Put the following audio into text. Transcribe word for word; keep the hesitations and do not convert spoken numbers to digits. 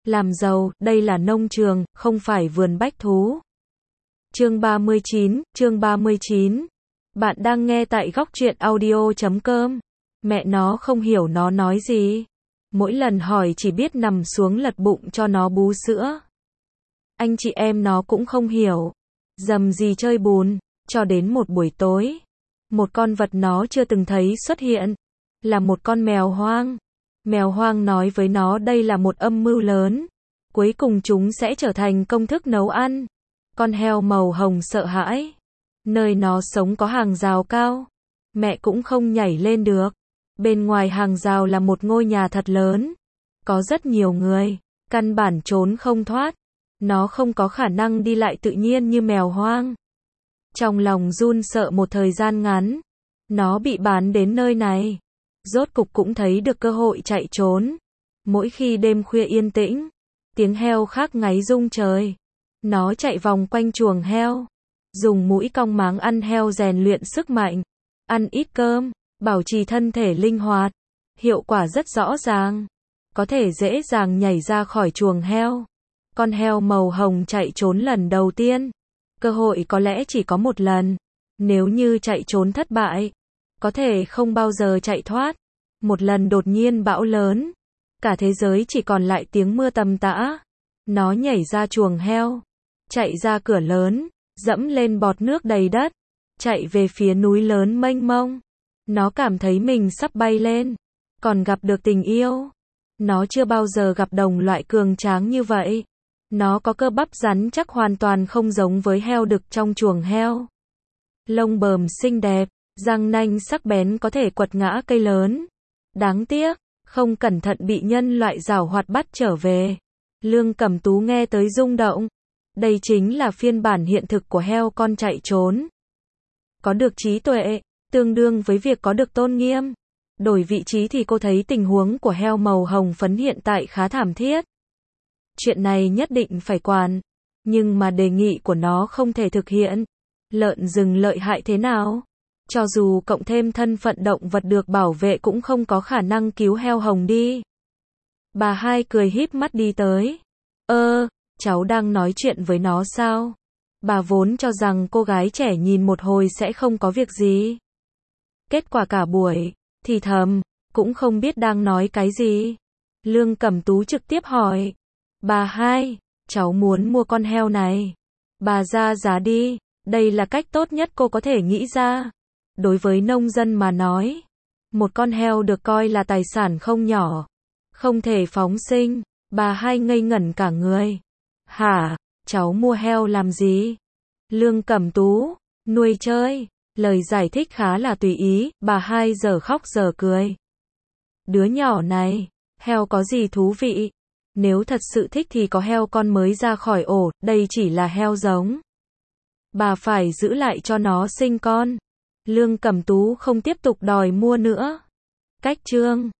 Làm giàu, đây là nông trường, không phải vườn bách thú. Chương ba mươi chín, chương ba mươi chín. Bạn đang nghe tại góc truyện audio chấm com. Mẹ nó không hiểu nó nói gì. Mỗi lần hỏi chỉ biết nằm xuống lật bụng cho nó bú sữa. Anh chị em nó cũng không hiểu. Dầm gì chơi bùn, cho đến một buổi tối. Một con vật nó chưa từng thấy xuất hiện. Là một con mèo hoang. Mèo hoang nói với nó đây là một âm mưu lớn. Cuối cùng chúng sẽ trở thành công thức nấu ăn. Con heo màu hồng sợ hãi. Nơi nó sống có hàng rào cao. Mẹ cũng không nhảy lên được. Bên ngoài hàng rào là một ngôi nhà thật lớn. Có rất nhiều người. Căn bản trốn không thoát. Nó không có khả năng đi lại tự nhiên như mèo hoang. Trong lòng run sợ một thời gian ngắn. Nó bị bán đến nơi này. Rốt cục cũng thấy được cơ hội chạy trốn. Mỗi khi đêm khuya yên tĩnh, tiếng heo khác ngáy rung trời. Nó chạy vòng quanh chuồng heo. Dùng mũi cong máng ăn heo rèn luyện sức mạnh. Ăn ít cơm, bảo trì thân thể linh hoạt. Hiệu quả rất rõ ràng. Có thể dễ dàng nhảy ra khỏi chuồng heo. Con heo màu hồng chạy trốn lần đầu tiên. Cơ hội có lẽ chỉ có một lần. Nếu như chạy trốn thất bại, có thể không bao giờ chạy thoát. Một lần đột nhiên bão lớn. Cả thế giới chỉ còn lại tiếng mưa tầm tã. Nó nhảy ra chuồng heo. Chạy ra cửa lớn. Dẫm lên bọt nước đầy đất. Chạy về phía núi lớn mênh mông. Nó cảm thấy mình sắp bay lên. Còn gặp được tình yêu. Nó chưa bao giờ gặp đồng loại cường tráng như vậy. Nó có cơ bắp rắn chắc hoàn toàn không giống với heo đực trong chuồng heo. Lông bờm xinh đẹp. Răng nanh sắc bén có thể quật ngã cây lớn. Đáng tiếc, không cẩn thận bị nhân loại giảo hoạt bắt trở về. Lương Cẩm Tú nghe tới rung động. Đây chính là phiên bản hiện thực của heo con chạy trốn. Có được trí tuệ, tương đương với việc có được tôn nghiêm. Đổi vị trí thì cô thấy tình huống của heo màu hồng phấn hiện tại khá thảm thiết. Chuyện này nhất định phải quản. Nhưng mà đề nghị của nó không thể thực hiện. Lợn rừng lợi hại thế nào? Cho dù cộng thêm thân phận động vật được bảo vệ cũng không có khả năng cứu heo hồng đi. Bà hai cười híp mắt đi tới. Ơ, cháu đang nói chuyện với nó sao? Bà vốn cho rằng cô gái trẻ nhìn một hồi sẽ không có việc gì. Kết quả cả buổi, thì thầm, cũng không biết đang nói cái gì. Lương Cẩm Tú trực tiếp hỏi. Bà hai, cháu muốn mua con heo này. Bà ra giá đi, đây là cách tốt nhất cô có thể nghĩ ra. Đối với nông dân mà nói, một con heo được coi là tài sản không nhỏ. Không thể phóng sinh. Bà hai ngây ngẩn cả người. Hả, cháu mua heo làm gì? Lương Cẩm Tú, nuôi chơi. Lời giải thích khá là tùy ý, bà hai giờ khóc giờ cười. Đứa nhỏ này, heo có gì thú vị? Nếu thật sự thích thì có heo con mới ra khỏi ổ, đây chỉ là heo giống. Bà phải giữ lại cho nó sinh con. Lương Cẩm Tú không tiếp tục đòi mua nữa. Cách chương